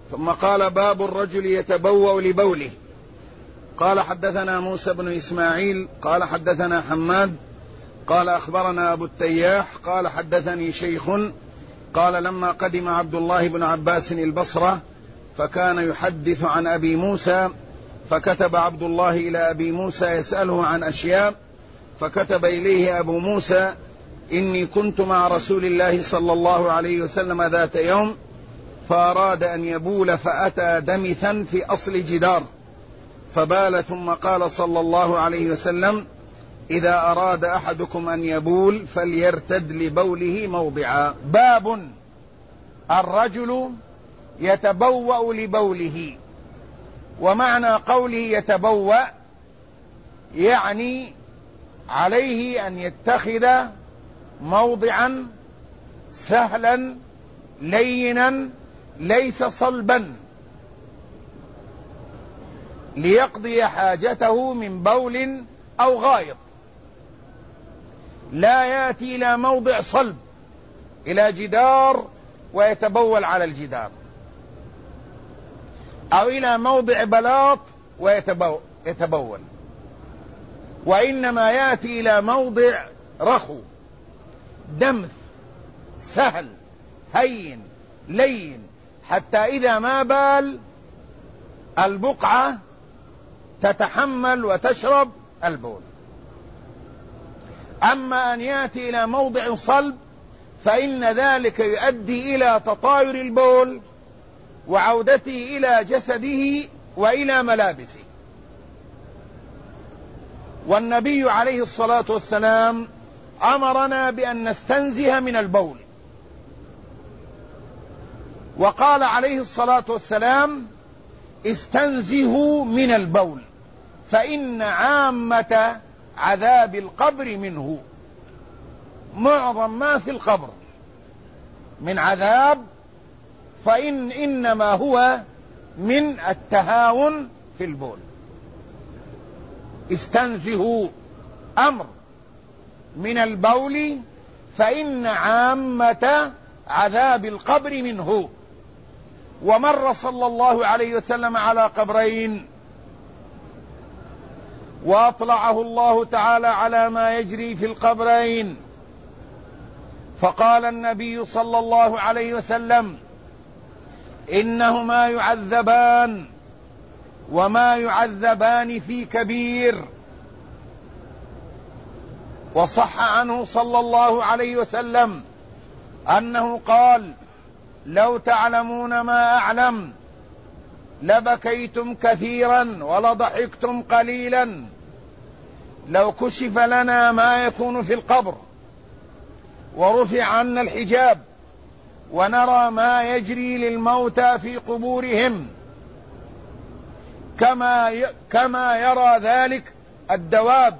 ثم قال: باب الرجل يتبوأ لبوله. قال: حدثنا موسى بن إسماعيل قال حدثنا حماد قال أخبرنا أبو التياح قال حدثني شيخ قال: لما قدم عبد الله بن عباس البصرة فكان يحدث عن أبي موسى، فكتب عبد الله إلى أبي موسى يسأله عن أشياء، فكتب إليه أبو موسى: إني كنت مع رسول الله صلى الله عليه وسلم ذات يوم فأراد أن يبول فأتى دمثا في أصل جدار فبال، ثم قال صلى الله عليه وسلم: إذا أراد أحدكم أن يبول فليرتد لبوله موضعا. باب الرجل يتبوأ لبوله. ومعنى قوله يتبوأ يعني عليه أن يتخذ موضعا سهلا لينا ليس صلبا ليقضي حاجته من بول أو غائط، لا يأتي إلى موضع صلب إلى جدار ويتبول على الجدار، أو إلى موضع بلاط ويتبول، وإنما يأتي إلى موضع رخو دمث سهل هين لين، حتى إذا ما بال البقعة تتحمل وتشرب البول. أما أن يأتي إلى موضع صلب فإن ذلك يؤدي إلى تطاير البول وعودته إلى جسده وإلى ملابسه. والنبي عليه الصلاة والسلام أمرنا بأن نستنزه من البول، وقال عليه الصلاة والسلام: استنزهوا من البول فإن عامة عذاب القبر منه. معظم ما في القبر من عذاب إنما هو من التهاون في البول. استنزهوا أمر من البول فإن عامة عذاب القبر منه. ومر صلى الله عليه وسلم على قبرين وأطلعه الله تعالى على ما يجري في القبرين، فقال النبي صلى الله عليه وسلم: إنهما يعذبان وما يعذبان في كبير. وصح عنه صلى الله عليه وسلم أنه قال: لو تعلمون ما أعلم لبكيتم كثيرا ولضحكتم قليلا. لو كشف لنا ما يكون في القبر ورفع عنا الحجاب ونرى ما يجري للموتى في قبورهم كما يرى ذلك الدواب.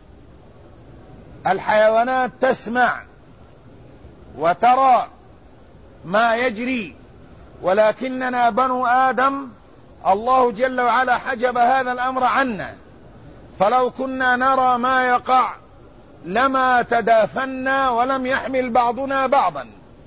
الحيوانات تسمع وترى ما يجري، ولكننا بنو آدم الله جل وعلا حجب هذا الأمر عنا، فلو كنا نرى ما يقع لما تدافنا ولم يحمل بعضنا بعضا.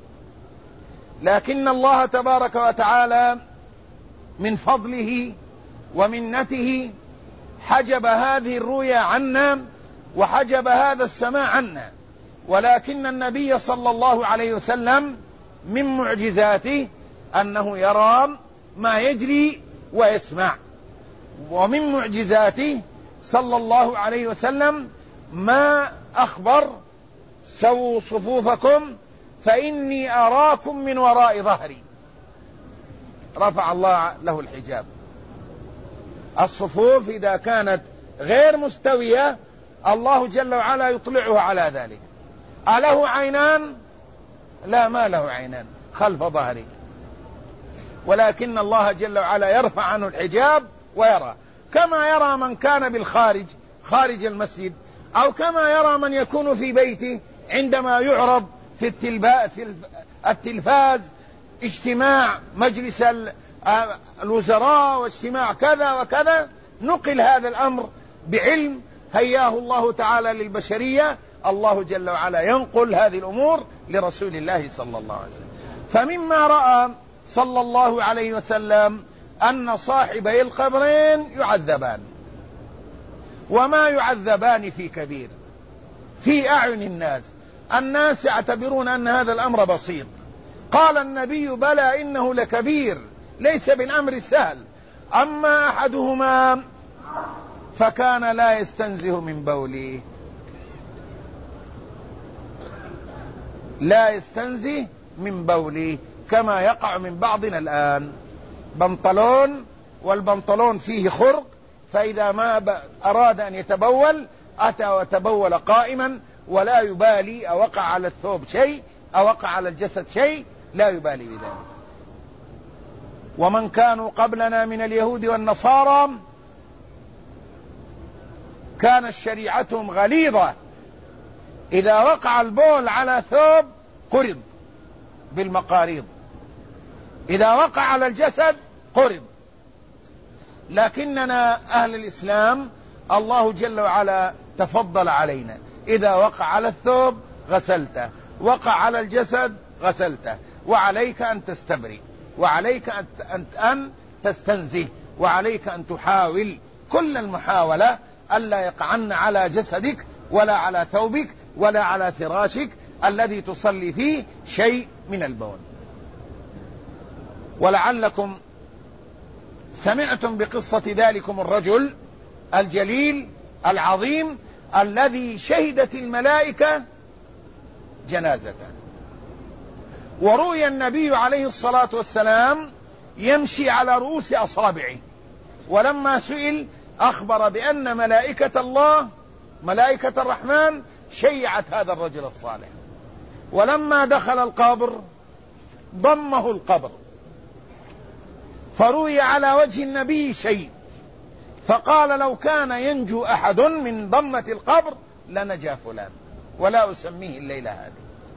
لكن الله تبارك وتعالى من فضله ومنته حجب هذه الرؤيا عنا وحجب هذا السماع عنا. ولكن النبي صلى الله عليه وسلم من معجزاته أنه يرى ما يجري ويسمع، ومن معجزاته صلى الله عليه وسلم ما أخبر: سووا صفوفكم فإني أراكم من وراء ظهري. رفع الله له الحجاب. الصفوف إذا كانت غير مستوية الله جل وعلا يطلعه على ذلك. أله عينان؟ لا، ما له عينان خلف ظهري، ولكن الله جل وعلا يرفع عنه الحجاب ويرى، كما يرى من كان بالخارج خارج المسجد، أو كما يرى من يكون في بيته عندما يعرض في التلفاز اجتماع مجلس الوزراء واجتماع كذا وكذا. نقل هذا الأمر بعلم هياه الله تعالى للبشرية، الله جل وعلا ينقل هذه الأمور لرسول الله صلى الله عليه وسلم. فمما رأى صلى الله عليه وسلم أن صاحبي القبرين يعذبان، وما يعذبان في كبير في أعين الناس يعتبرون أن هذا الأمر بسيط. قال النبي: بلى إنه لكبير، ليس بالأمر السهل. أما أحدهما فكان لا يستنزه من بوله، لا يستنزه من بوله، كما يقع من بعضنا الآن، بنطلون والبنطلون فيه خرق، فإذا ما أراد أن يتبول أتى وتبول قائما، ولا يبالي أوقع على الثوب شيء أوقع على الجسد شيء، لا يبالي بذلك. ومن كانوا قبلنا من اليهود والنصارى كانت شريعتهم غليظة، إذا وقع البول على ثوب قرض بالمقاريض، إذا وقع على الجسد قرض. لكننا أهل الإسلام الله جل وعلا تفضل علينا، إذا وقع على الثوب غسلته، وقع على الجسد غسلته، وعليك أن تستبرئ، وعليك أن تستنزه، وعليك أن تحاول كل المحاولة ألا يقعن على جسدك ولا على ثوبك ولا على فراشك الذي تصلي فيه شيء من البول. ولعلكم سمعتم بقصة ذلكم الرجل الجليل العظيم الذي شهدت الملائكة جنازته، وروي النبي عليه الصلاة والسلام يمشي على رؤوس أصابعه، ولما سئل أخبر بأن ملائكة الله ملائكة الرحمن شيعت هذا الرجل الصالح. ولما دخل القبر ضمه القبر، فروي على وجه النبي شيء، فقال: لو كان ينجو أحد من ضمة القبر لنجا فلان، ولا أسميه الليلة هذه.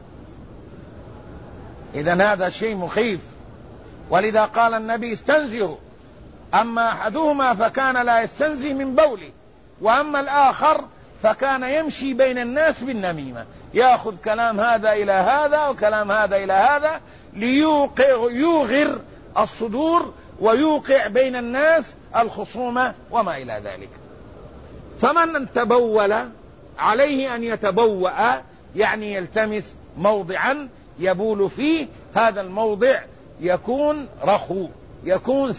إذن هذا شيء مخيف، ولذا قال النبي: استنزهوا. أما أحدهما فكان لا يستنزه من بوله، وأما الآخر فكان يمشي بين الناس بالنميمة، يأخذ كلام هذا إلى هذا وكلام هذا إلى هذا ليوغر الصدور ويوقع بين الناس الخصومة وما إلى ذلك. فمن تبول عليه أن يتبوأ، يعني يلتمس موضعا يبول فيه، هذا الموضع يكون رخو، يكون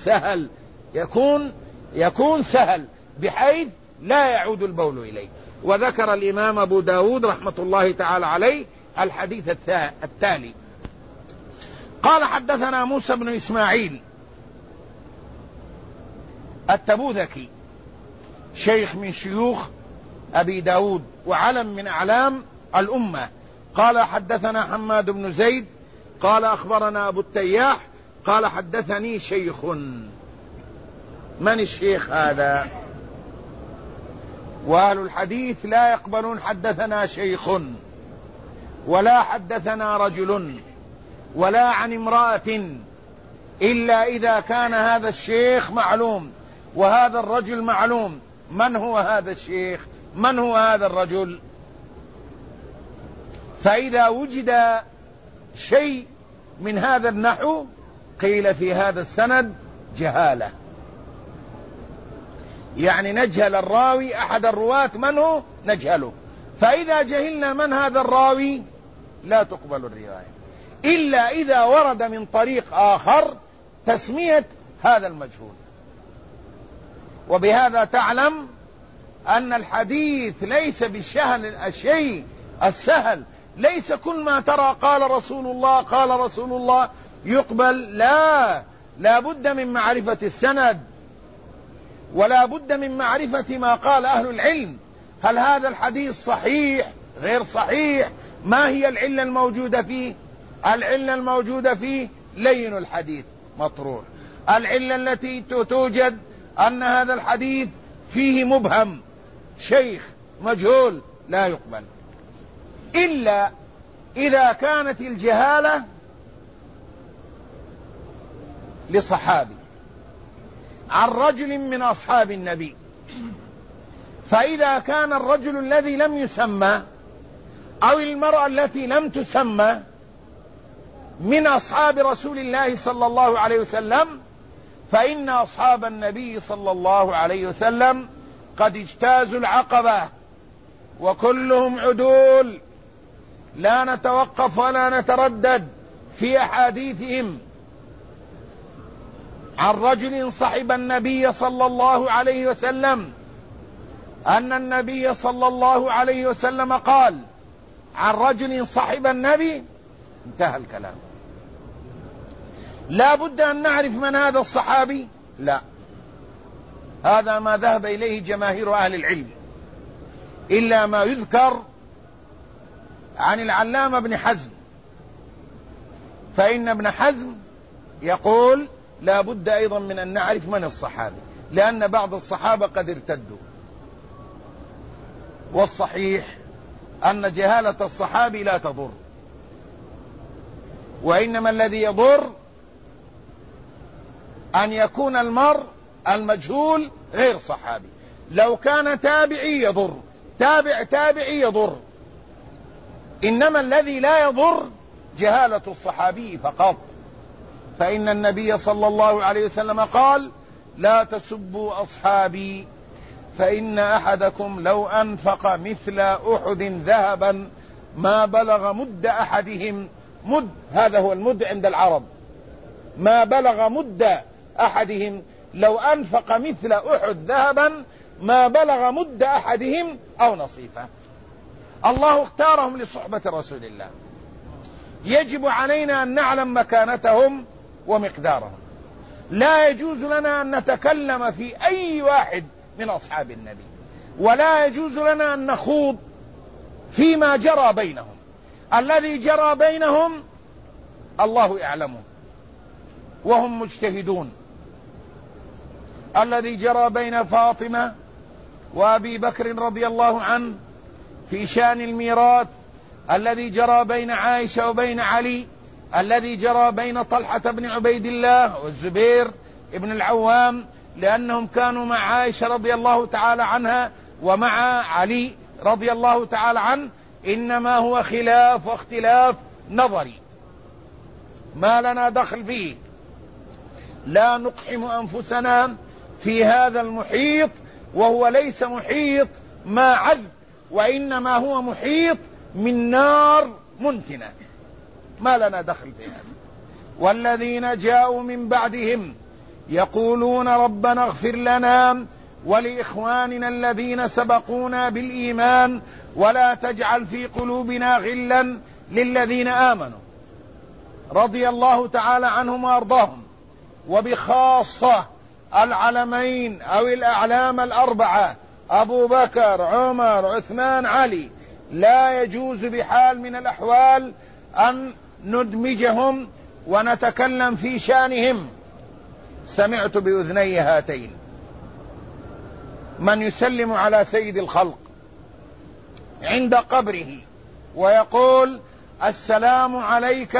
سهل بحيث لا يعود البول إليه. وذكر الإمام أبو داود رحمة الله تعالى عليه الحديث التالي: قال: حدثنا موسى بن إسماعيل التبوذكي، شيخ من شيوخ أبي داود وعلم من أعلام الأمة، قال: حدثنا حماد بن زيد قال: أخبرنا أبو التياح قال: حدثني شيخ. من الشيخ هذا؟ وأهل الحديث لا يقبلون حدثنا شيخ، ولا حدثنا رجل، ولا عن امرأة، إلا إذا كان هذا الشيخ معلوم وهذا الرجل معلوم. من هو هذا الشيخ؟ من هو هذا الرجل؟ فإذا وجد شيء من هذا النحو قيل في هذا السند جهالة، يعني نجهل الراوي، أحد الرواة من هو نجهله. فإذا جهلنا من هذا الراوي لا تقبل الرواية، إلا إذا ورد من طريق آخر تسمية هذا المجهول. وبهذا تعلم أن الحديث ليس الشيء السهل، ليس كل ما ترى قال رسول الله يقبل، لا بد من معرفة السند، ولا بد من معرفة ما قال أهل العلم. هل هذا الحديث صحيح غير صحيح؟ ما هي العلة الموجودة فيه؟ العلة الموجودة فيه لين الحديث مطروح. العلة التي توجد أن هذا الحديث فيه مبهم، شيخ مجهول، لا يقبل، إلا إذا كانت الجهالة لصحابي عن رجل من أصحاب النبي. فإذا كان الرجل الذي لم يسمى أو المرأة التي لم تسمى من أصحاب رسول الله صلى الله عليه وسلم، فإن أصحاب النبي صلى الله عليه وسلم قد اجتازوا العقبة وكلهم عدول، لا نتوقف ولا نتردد في أحاديثهم. عن رجل صحب النبي صلى الله عليه وسلم أن النبي صلى الله عليه وسلم قال: عن رجل صحب النبي، انتهى الكلام. لا بد أن نعرف من هذا الصحابي؟ لا، هذا ما ذهب إليه جماهير أهل العلم، إلا ما يذكر عن العلامة ابن حزم، فإن ابن حزم يقول لا بد أيضا من أن نعرف من الصحابي، لأن بعض الصحابة قد ارتدوا. والصحيح أن جهالة الصحابي لا تضر، وإنما الذي يضر أن يكون المرء المجهول غير صحابي. لو كان تابعي يضر، تابعي يضر، إنما الذي لا يضر جهالة الصحابي فقط. فإن النبي صلى الله عليه وسلم قال: لا تسبوا أصحابي فإن أحدكم لو أنفق مثل أحد ذهبا ما بلغ مد أحدهم، مد هذا هو المد عند العرب، ما بلغ مد أحدهم، لو أنفق مثل أحد ذهبا ما بلغ مد أحدهم أو نصيفه. الله اختارهم لصحبة رسول الله، يجب علينا أن نعلم مكانتهم ومقدارهم. لا يجوز لنا أن نتكلم في أي واحد من أصحاب النبي، ولا يجوز لنا أن نخوض فيما جرى بينهم. الذي جرى بينهم الله يعلمه وهم مجتهدون. الذي جرى بين فاطمة وأبي بكر رضي الله عنه في شأن الميراث، الذي جرى بين عائشة وبين علي، الذي جرى بين طلحة بن عبيد الله والزبير بن العوام، لأنهم كانوا مع عائشة رضي الله تعالى عنها ومع علي رضي الله تعالى عنه، إنما هو خلاف واختلاف نظري ما لنا دخل فيه. لا نقحم أنفسنا في هذا المحيط، وهو ليس محيط ما عذب، وإنما هو محيط من نار منتنة، ما لنا دخل في هذا. والذين جاءوا من بعدهم يقولون ربنا اغفر لنا ولإخواننا الذين سبقونا بالإيمان ولا تجعل في قلوبنا غلا للذين آمنوا، رضي الله تعالى عنهم وأرضاهم. وبخاصة العلمين أو الأعلام الأربعة أبو بكر عمر عثمان علي، لا يجوز بحال من الأحوال أن ندمجهم ونتكلم في شأنهم. سمعت بأذني هاتين من يسلم على سيد الخلق عند قبره ويقول: السلام عليك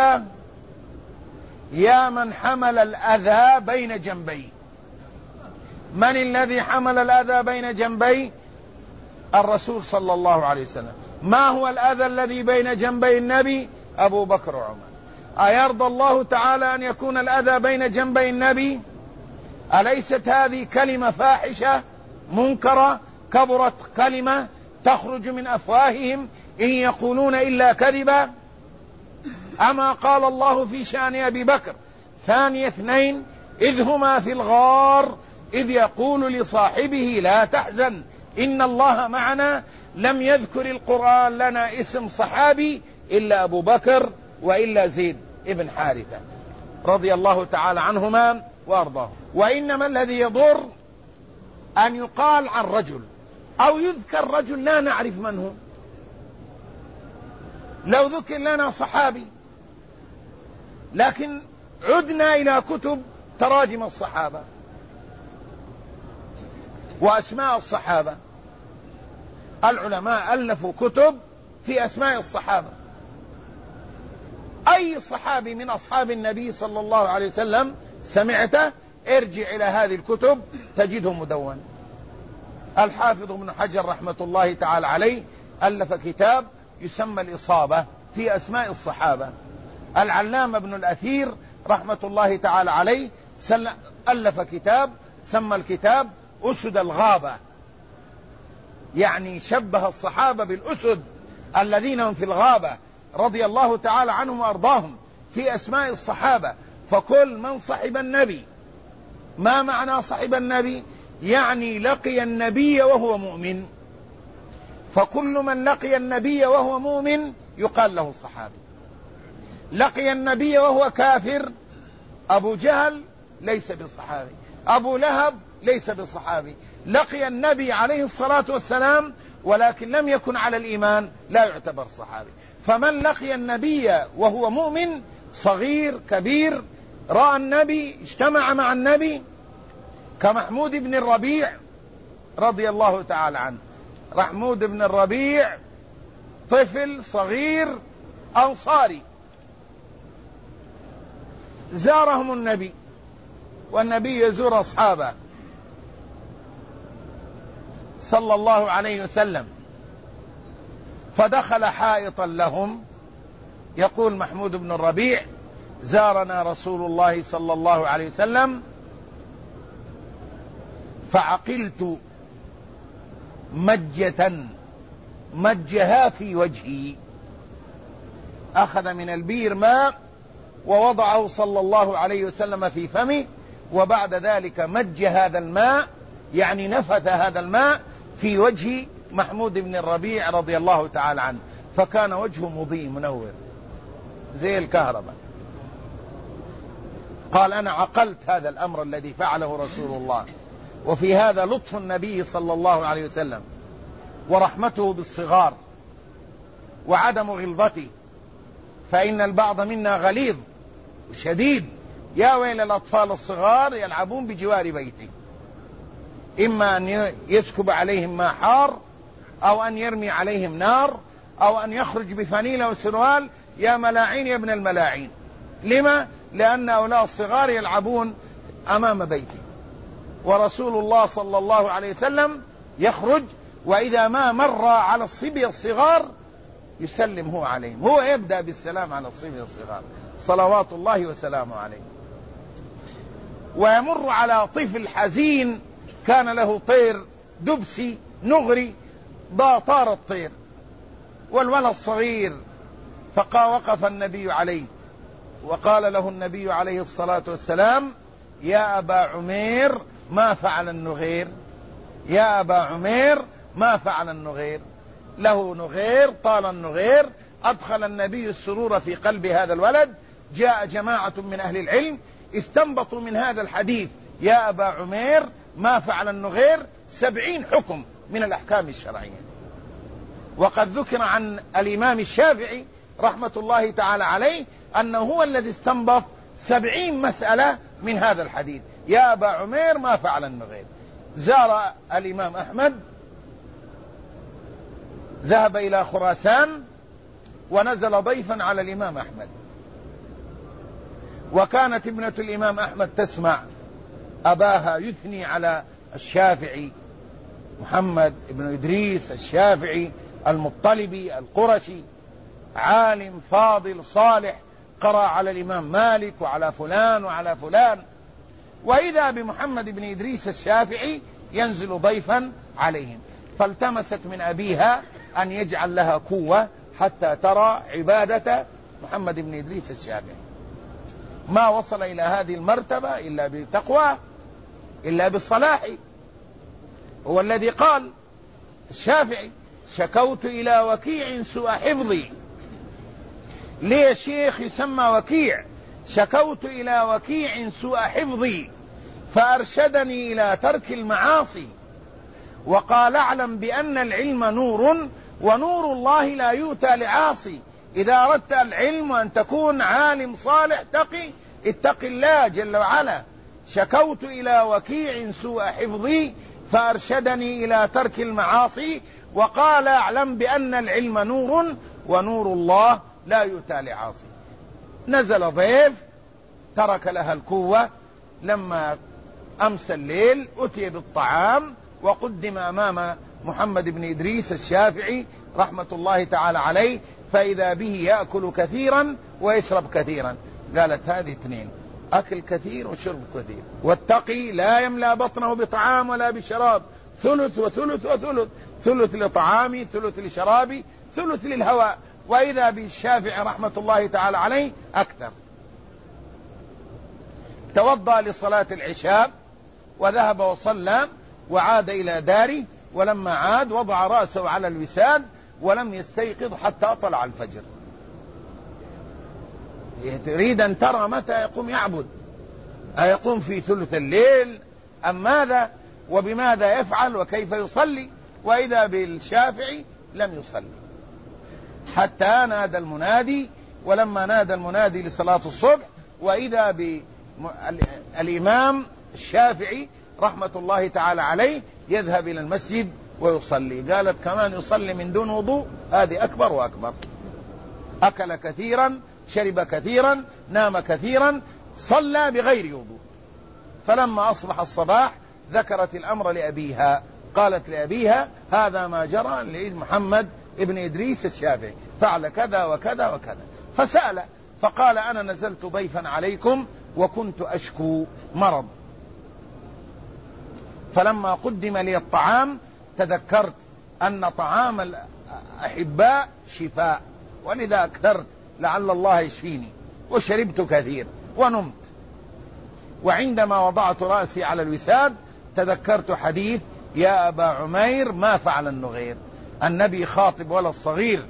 يا من حمل الأذى بين جنبي. من الذي حمل الأذى بين جنبي؟ الرسول صلى الله عليه وسلم. ما هو الأذى الذي بين جنبي النبي؟ أبو بكر وعمر. أيرضى الله تعالى أن يكون الأذى بين جنبي النبي؟ أليست هذه كلمة فاحشة منكرة كبرت كلمة تخرج من أفواههم إن يقولون إلا كذبا؟ أما قال الله في شأن أبي بكر: ثاني اثنين إذ هما في الغار إذ يقول لصاحبه لا تحزن إن الله معنا. لم يذكر القرآن لنا اسم صحابي إلا أبو بكر وإلا زيد ابن حارثة رضي الله تعالى عنهما وأرضاه. وإنما الذي يضر أن يقال عن رجل أو يذكر رجل لا نعرف من هو. لو ذكر لنا صحابي، لكن عدنا إلى كتب تراجم الصحابة وأسماء الصحابة، العلماء ألفوا كتب في أسماء الصحابة. أي صحابي من أصحاب النبي صلى الله عليه وسلم سمعته ارجع إلى هذه الكتب تجده مدون. الحافظ ابن حجر رحمة الله تعالى عليه ألف كتاب يسمى الإصابة في أسماء الصحابة، العلامة ابن الأثير رحمة الله تعالى عليه ألف كتاب سمى الكتاب أسد الغابة، يعني شبه الصحابة بالأسد الذين هم في الغابة رضي الله تعالى عنهم وأرضاهم في أسماء الصحابة. فكل من صحب النبي، ما معنى صحب النبي؟ يعني لقي النبي وهو مؤمن، فكل من لقي النبي وهو مؤمن يقال له صحابي. لقي النبي وهو كافر، أبو جهل ليس بصحابي، أبو لهب ليس بصحابي. لقي النبي عليه الصلاة والسلام ولكن لم يكن على الإيمان، لا يعتبر صحابي. فمن لقي النبي وهو مؤمن، صغير كبير، رأى النبي، اجتمع مع النبي، كمحمود بن الربيع رضي الله تعالى عنه. محمود بن الربيع طفل صغير أنصاري، زارهم النبي والنبي يزور أصحابه صلى الله عليه وسلم، فدخل حائطا لهم. يقول محمود بن الربيع: زارنا رسول الله صلى الله عليه وسلم فعقلت مجة مجها في وجهي. أخذ من البير ماء ووضعه صلى الله عليه وسلم في فمه، وبعد ذلك مج هذا الماء، يعني نفث هذا الماء في وجه محمود بن الربيع رضي الله تعالى عنه، فكان وجهه مضيء منور زي الكهرباء. قال: أنا عقلت هذا الأمر الذي فعله رسول الله. وفي هذا لطف النبي صلى الله عليه وسلم ورحمته بالصغار وعدم غلظته، فإن البعض منا غليظ وشديد. يا ويل الأطفال الصغار يلعبون بجوار بيته، إما أن يسكب عليهم ماء حار، أو أن يرمي عليهم نار، أو أن يخرج بفانيلة وسروال. يا ملاعين يا ابن الملاعين. لما؟ لأن أولاد الصغار يلعبون أمام بيته، ورسول الله صلى الله عليه وسلم يخرج، وإذا ما مر على الصبية الصغار يسلم هو عليهم، هو يبدأ بالسلام على الصبية الصغار صلوات الله وسلامه عليه. ويمر على طفل حزين كان له طير دبسي نغري، طار الطير والولد الصغير، وقف النبي عليه وقال له النبي عليه الصلاة والسلام: يا أبا عمير ما فعل النغير؟ يا أبا عمير ما فعل النغير؟ له نغير، طال النغير. أدخل النبي السرور في قلب هذا الولد. جاء جماعة من أهل العلم استنبطوا من هذا الحديث يا أبا عمير ما فعل النغير 70 حكم من الأحكام الشرعية. وقد ذكر عن الإمام الشافعي رحمة الله تعالى عليه أنه هو الذي استنبط 70 مسألة من هذا الحديث يا أبا عمير ما فعل النغير. زار الإمام أحمد، ذهب إلى خراسان ونزل ضيفا على الإمام أحمد، وكانت ابنة الإمام أحمد تسمع أباها يثني على الشافعي محمد بن إدريس الشافعي المطلبي القرشي، عالم فاضل صالح، قرأ على الإمام مالك وعلى فلان وعلى فلان. وإذا بمحمد بن إدريس الشافعي ينزل ضيفا عليهم، فالتمست من أبيها أن يجعل لها قوة حتى ترى عبادة محمد بن إدريس الشافعي. ما وصل إلى هذه المرتبة إلا بتقوى، إلا بالصلاح. هو الذي قال الشافعي: شكوت إلى وكيع سوء حفظي. ليه شيخ يسمى وكيع؟ شكوت إلى وكيع سوء حفظي فأرشدني إلى ترك المعاصي، وقال: اعلم بأن العلم نور ونور الله لا يؤتى لعاصي. إذا أردت العلم وأن تكون عالم صالح تقي، اتق الله جل وعلا. شكوت إلى وكيع سوء حفظي فأرشدني إلى ترك المعاصي، وقال: اعلم بأن العلم نور ونور الله لا يؤتى لعاصي. نزل ضيف ترك لها القوة. لما أمس الليل أتي بالطعام وقدم أمام محمد بن إدريس الشافعي رحمة الله تعالى عليه، فإذا به يأكل كثيرا ويشرب كثيرا. قالت هذه اثنين، أكل كثير وشرب كثير. والتقي لا يملأ بطنه بطعام ولا بشراب، ثلث وثلث وثلث، ثلث لطعامي، ثلث لشرابي، ثلث للهواء. وإذا بالشافعي رحمة الله تعالى عليه أكثر. توضأ لصلاة العشاء وذهب وصلى وعاد إلى داره، ولما عاد وضع رأسه على الوساد ولم يستيقظ حتى طلع الفجر. تريد أن ترى متى يقوم يعبد، أيقوم في ثلث الليل أم ماذا، وبماذا يفعل وكيف يصلي. وإذا بالشافعي لم يصلي حتى نادى المنادي، ولما نادى المنادي لصلاة الصبح وإذا بالإمام الشافعي رحمة الله تعالى عليه يذهب إلى المسجد ويصلي. قالت كمان يصلي من دون وضوء، هذه أكبر وأكبر. أكل كثيرا، شرب كثيرا، نام كثيرا، صلى بغير وضوء. فلما أصبح الصباح ذكرت الأمر لأبيها، قالت لأبيها هذا ما جرى لمحمد ابن إدريس الشافعي، فعل كذا وكذا وكذا. فسأل فقال أنا نزلت ضيفا عليكم وكنت أشكو مرض، فلما قدم لي الطعام تذكرت أن طعام الأحباء شفاء، ولذا أكثرت لعل الله يشفيني، وشربت كثير ونمت. وعندما وضعت رأسي على الوساد تذكرت حديث يا أبا عمير ما فعل النغير. النبي خاطب ولد صغير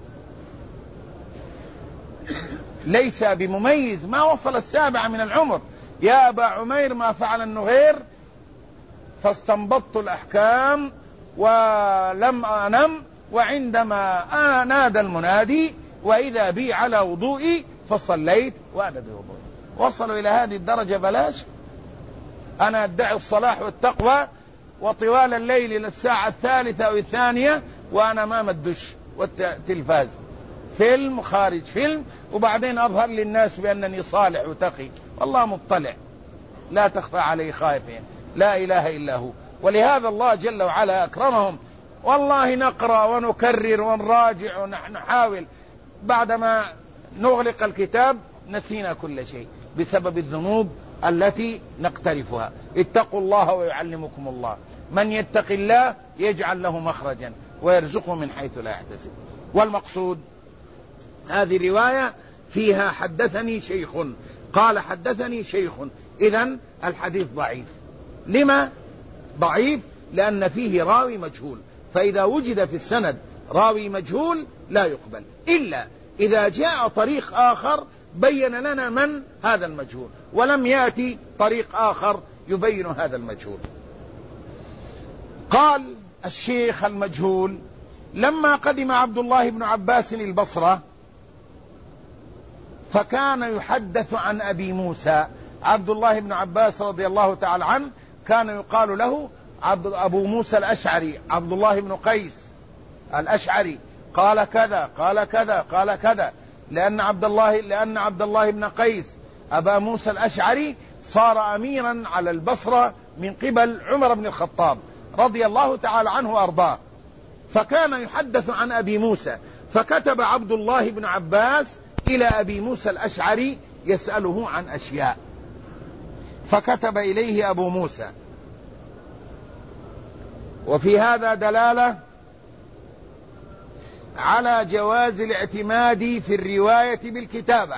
ليس بمميز، ما وصل 7 من العمر. يا أبا عمير ما فعل النغير. فاستنبطت الأحكام ولم أنم، وعندما نادى المنادي وإذا بي على وضوئي فصليت وأنا بوضوئي. وصلوا إلى هذه الدرجة بلاش. أنا أدعي الصلاح والتقوى، وطوال الليل إلى الساعة 3 أو 2 وأنا أمام الدش والتلفاز، فيلم خارج فيلم، وبعدين أظهر للناس بأنني صالح وتقي. والله مطلع لا تخفى عليه خائفين، لا إله إلا هو. ولهذا الله جل وعلا أكرمهم. والله نقرأ ونكرر ونراجع ونحاول، بعدما نغلق الكتاب نسينا كل شيء بسبب الذنوب التي نقترفها. اتقوا الله ويعلمكم الله. من يتق الله يجعل له مخرجا ويرزقه من حيث لا يحتسب. والمقصود هذه رواية فيها حدثني شيخ قال حدثني شيخ، إذن الحديث ضعيف. لما ضعيف؟ لأن فيه راوي مجهول، فإذا وجد في السند راوي مجهول لا يقبل إلا إذا جاء طريق آخر بين لنا من هذا المجهول، ولم يأتي طريق آخر يبين هذا المجهول. قال الشيخ المجهول لما قدم عبد الله بن عباس البصرة فكان يحدث عن أبي موسى. عبد الله بن عباس رضي الله تعالى عنه كان يقال له أبو موسى الأشعري، عبد الله بن قيس الأشعري، قال كذا قال كذا قال كذا، لأن عبد الله بن قيس أبا موسى الأشعري صار أميرا على البصرة من قبل عمر بن الخطاب رضي الله تعالى عنه وأرضاه، فكان يحدث عن أبي موسى. فكتب عبد الله بن عباس إلى أبي موسى الأشعري يسأله عن أشياء، فكتب إليه أبو موسى. وفي هذا دلالة على جواز الاعتماد في الرواية بالكتابة.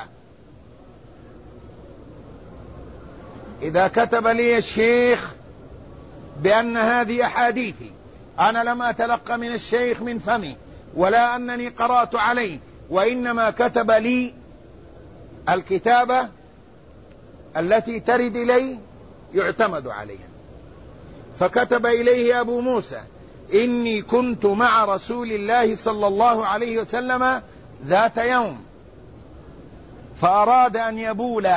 إذا كتب لي الشيخ بأن هذه أحاديثي، أنا لم أتلقى من الشيخ من فمي ولا أنني قرأت عليه، وإنما كتب لي الكتابة التي ترد إلي يعتمد عليها. فكتب إليه أبو موسى إني كنت مع رسول الله صلى الله عليه وسلم ذات يوم فأراد أن يبول.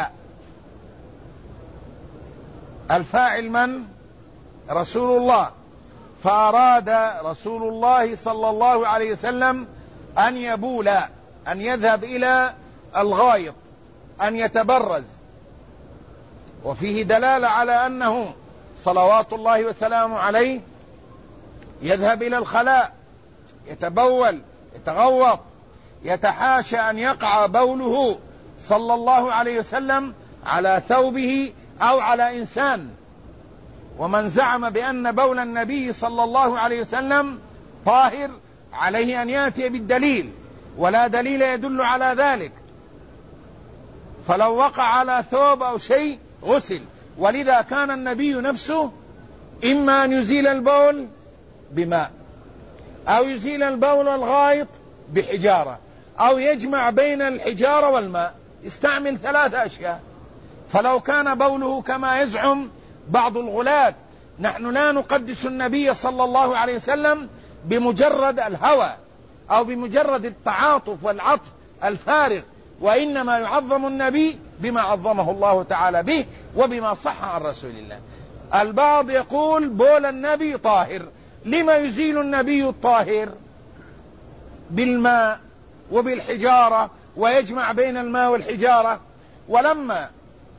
الفاعل من؟ رسول الله. فأراد رسول الله صلى الله عليه وسلم أن يبول، أن يذهب إلى الغائط، أن يتبرز. وفيه دلالة على أنه صلوات الله وسلامه عليه يذهب إلى الخلاء، يتبول، يتغوط. يتحاشى أن يقع بوله صلى الله عليه وسلم على ثوبه أو على إنسان. ومن زعم بأن بول النبي صلى الله عليه وسلم طاهر عليه أن يأتي بالدليل، ولا دليل يدل على ذلك. فلو وقع على ثوب أو شيء غسل. ولذا كان النبي نفسه إما أن يزيل البول بماء، أو يزيل البول الغائط بحجارة، أو يجمع بين الحجارة والماء، يستعمل 3 أشياء. فلو كان بوله كما يزعم بعض الغلاة، نحن لا نقدس النبي صلى الله عليه وسلم بمجرد الهوى أو بمجرد التعاطف والعطف الفارغ، وإنما يعظم النبي بما عظمه الله تعالى به وبما صح عن رسول الله. البعض يقول بول النبي طاهر، لما يزيل النبي الطاهر بالماء وبالحجارة ويجمع بين الماء والحجارة؟ ولما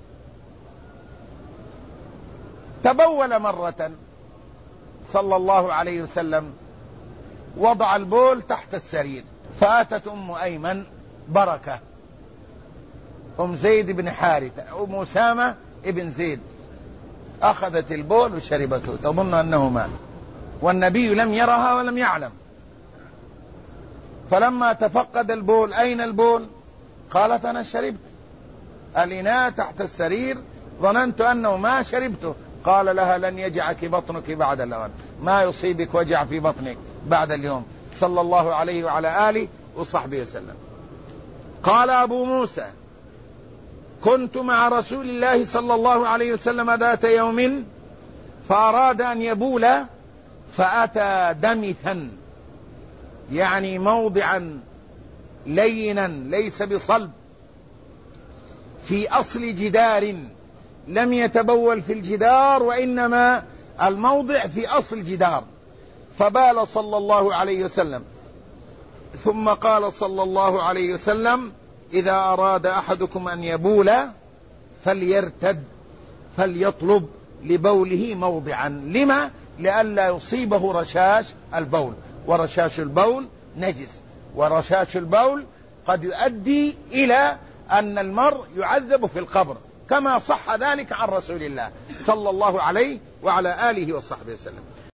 تبول مرة صلى الله عليه وسلم وضع البول تحت السرير، فأتت أم أيمن بركة أم زيد بن حارثة أم أسامة ابن زيد، أخذت البول وشربته تظن أنه ماء، والنبي لم يرها ولم يعلم. فلما تفقد البول أين البول؟ قالت أنا شربت الإناء تحت السرير، ظننت أنه ما شربته. قال لها لن يجعك بطنك بعد الأوان، ما يصيبك وجع في بطنك بعد اليوم، صلى الله عليه وعلى آله وصحبه وسلم. قال أبو موسى كنت مع رسول الله صلى الله عليه وسلم ذات يوم فأراد أن يبول فأتى دمثا، يعني موضعا لينا ليس بصلب، في أصل جدار، لم يتبول في الجدار وإنما الموضع في أصل جدار. فبال صلى الله عليه وسلم، ثم قال صلى الله عليه وسلم إذا أراد أحدكم أن يبول فليرتد فليطلب لبوله موضعا. لما؟ لئلا يصيبه رشاش البول، ورشاش البول نجس، ورشاش البول قد يؤدي إلى أن المرء يعذب في القبر، كما صح ذلك عن رسول الله صلى الله عليه وعلى آله وصحبه وسلم.